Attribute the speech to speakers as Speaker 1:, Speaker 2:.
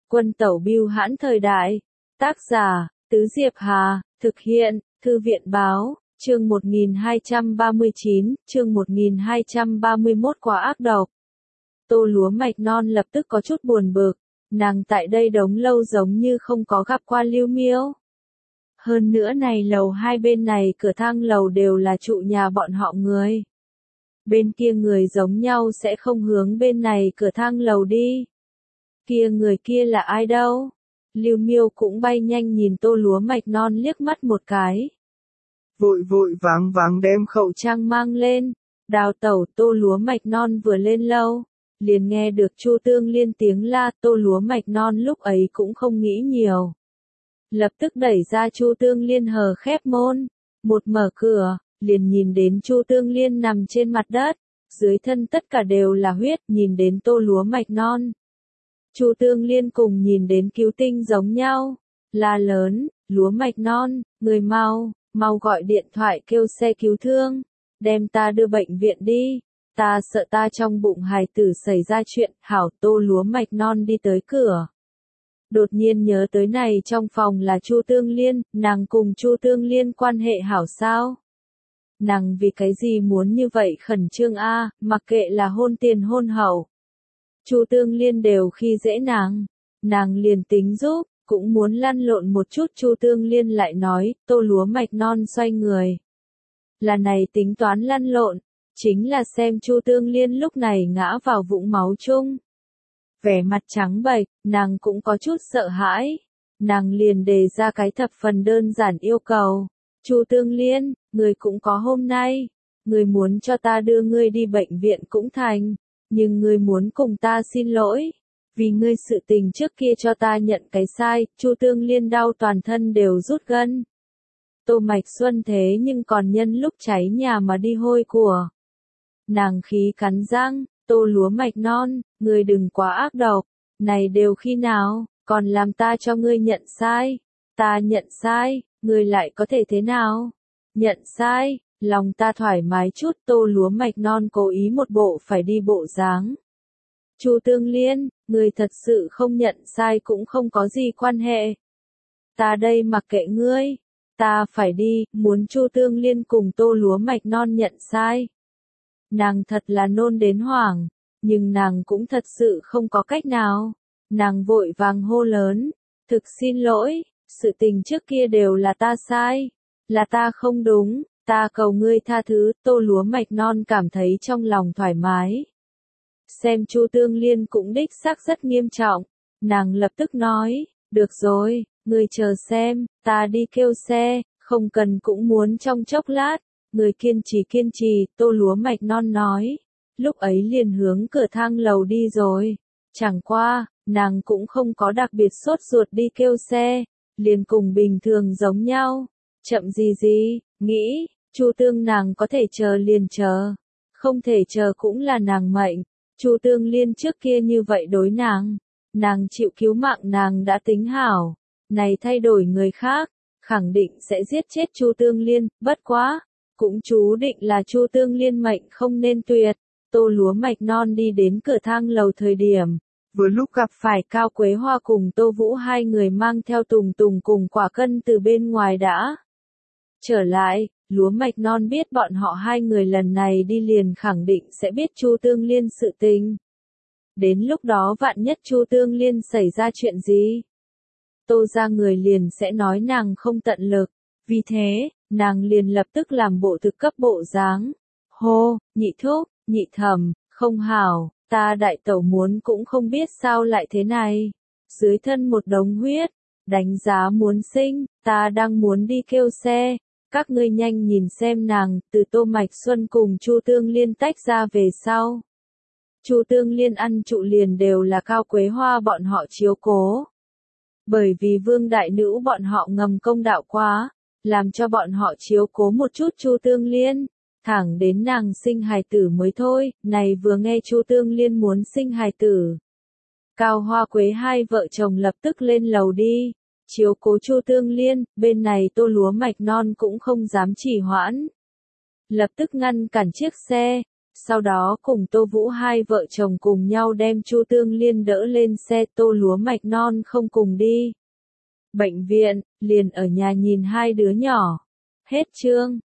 Speaker 1: Quân tẩu bưu hãn thời đại. Tác giả, Tứ Diệp Hà, thực hiện, Thư viện báo, chương 1239, chương 1231 quá ác độc. Tô Lúa Mạch Non lập tức có chút buồn bực, nàng tại đây đống lâu giống như không có gặp qua Lưu Miêu. Hơn nữa này lầu hai bên này cửa thang lầu đều là trụ nhà bọn họ người. Bên kia người giống nhau sẽ không hướng bên này cửa thang lầu đi. Kia người kia là ai đâu? Lưu Miêu cũng bay nhanh nhìn Tô Lúa Mạch Non liếc mắt một cái.
Speaker 2: Vội vội vàng vàng đem khẩu
Speaker 1: trang mang lên, đào tẩu. Tô Lúa Mạch Non vừa lên lâu, liền nghe được Chu Tương Liên tiếng la. Tô Lúa Mạch Non lúc ấy cũng không nghĩ nhiều. Lập tức đẩy ra Chu Tương Liên hờ khép môn, một mở cửa, liền nhìn đến Chu Tương Liên nằm trên mặt đất, dưới thân tất cả đều là huyết, nhìn đến Tô Lúa Mạch Non. Chu Tương Liên cùng nhìn đến cứu tinh giống nhau, la lớn, Lúa Mạch Non, người mau gọi điện thoại kêu xe cứu thương, đem ta đưa bệnh viện đi, ta sợ ta trong bụng hài tử xảy ra chuyện. Hảo. Tô Lúa Mạch Non đi tới cửa. Đột nhiên nhớ tới này trong phòng là Chu Tương Liên, nàng cùng Chu Tương Liên quan hệ hảo sao? Nàng vì cái gì muốn như vậy khẩn trương a, mặc kệ là hôn tiền hôn hậu. Chu Tương Liên đều khi dễ nàng liền tính giúp, cũng muốn lăn lộn một chút. Chu Tương Liên lại nói. Tô Lúa Mạch Non xoay người. Là này tính toán lăn lộn, chính là xem Chu Tương Liên lúc này ngã vào vũng máu chung. Vẻ mặt trắng bệch, nàng cũng có chút sợ hãi. Nàng liền đề ra cái thập phần đơn giản yêu cầu. Chu Tương Liên, người cũng có hôm nay. Người muốn cho ta đưa ngươi đi bệnh viện cũng thành. Nhưng ngươi muốn cùng ta xin lỗi. Vì ngươi sự tình trước kia cho ta nhận cái sai. Chu Tương Liên đau toàn thân đều rút gân. Tô Mạch Xuân thế nhưng còn nhân lúc cháy nhà mà đi hôi của. Nàng khí cắn răng. Tô Lúa Mạch Non, ngươi đừng quá ác độc, này đều khi nào, còn làm ta cho ngươi nhận sai. Ta nhận sai, ngươi lại có thể thế nào? Nhận sai, lòng ta thoải mái chút. Tô Lúa Mạch Non cố ý một bộ phải đi bộ dáng. Chu Tương Liên, ngươi thật sự không nhận sai cũng không có gì quan hệ. Ta đây mặc kệ ngươi, ta phải đi. Muốn Chu Tương Liên cùng Tô Lúa Mạch Non nhận sai. Nàng thật là nôn đến hoảng, nhưng nàng cũng thật sự không có cách nào. Nàng vội vàng hô lớn, thực xin lỗi, sự tình trước kia đều là ta sai, là ta không đúng, ta cầu ngươi tha thứ. Tô Lúa Mạch Non cảm thấy trong lòng thoải mái. Xem Chu Tương Liên cũng đích xác rất nghiêm trọng, nàng lập tức nói, được rồi, ngươi chờ xem, ta đi kêu xe, không cần cũng muốn trong chốc lát. Người kiên trì. Tô Lúa Mạch Non nói. Lúc ấy liền hướng cửa thang lầu đi rồi. Chẳng qua, nàng cũng không có đặc biệt sốt ruột đi kêu xe. Liền cùng bình thường giống nhau. Chậm gì, nghĩ, Chu Tương nàng có thể chờ liền chờ. Không thể chờ cũng là nàng mệnh. Chu Tương Liên trước kia như vậy đối nàng. Nàng chịu cứu mạng nàng đã tính hảo. Này thay đổi người khác, khẳng định sẽ giết chết Chu Tương Liên, bất quá. Cũng chú định là Chu Tương Liên mệnh không nên tuyệt. Tô Lúa Mạch Non đi đến cửa thang lầu thời điểm, vừa lúc gặp phải Cao Quế Hoa cùng Tô Vũ hai người mang theo Tùng Tùng cùng Quả Cân từ bên ngoài đã trở lại. Lúa Mạch Non biết bọn họ hai người lần này đi liền khẳng định sẽ biết Chu Tương Liên sự tình. Đến lúc đó vạn nhất Chu Tương Liên xảy ra chuyện gì, Tô ra người liền sẽ nói nàng không tận lực. Vì thế, nàng liền lập tức làm bộ thực cấp bộ dáng. Hô, nhị thúc, nhị thẩm, không hảo, ta đại tẩu muốn cũng không biết sao lại thế này. Dưới thân một đống huyết, đánh giá muốn sinh, ta đang muốn đi kêu xe. Các ngươi nhanh nhìn xem nàng. Từ Tô Mạch Xuân cùng Chu Tương Liên tách ra về sau. Chu Tương Liên ăn trụ liền đều là Cao Quế Hoa bọn họ chiếu cố. Bởi vì Vương đại nữ bọn họ ngầm công đạo quá, làm cho bọn họ chiếu cố một chút Chu Tương Liên, thẳng đến nàng sinh hài tử mới thôi. Này vừa nghe Chu Tương Liên muốn sinh hài tử, Cao Hoa Quế hai vợ chồng lập tức lên lầu đi, chiếu cố Chu Tương Liên. Bên này Tô Lúa Mạch Non cũng không dám trì hoãn, lập tức ngăn cản chiếc xe, Sau đó cùng Tô Vũ hai vợ chồng cùng nhau đem Chu Tương Liên đỡ lên xe, Tô Lúa Mạch Non không cùng đi bệnh viện, liền ở nhà nhìn hai đứa nhỏ. Hết chương.